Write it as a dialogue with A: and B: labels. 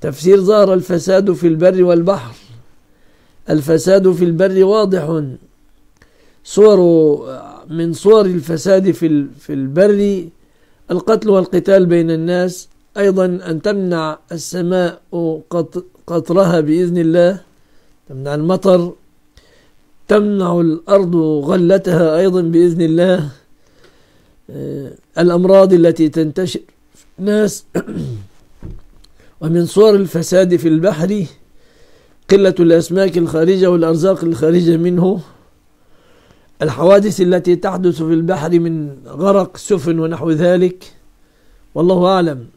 A: تفسير ظهر الفساد في البر والبحر. الفساد في البر واضح، من صور الفساد في البر القتل والقتال بين الناس، أيضا أن تمنع السماء قطرها بإذن الله، تمنع المطر، تمنع الأرض غلتها أيضا بإذن الله، الأمراض التي تنتشر في الناس. ومن صور الفساد في البحر قلة الأسماك الخارجة والأرزاق الخارجة منه، الحوادث التي تحدث في البحر من غرق سفن ونحو ذلك، والله أعلم.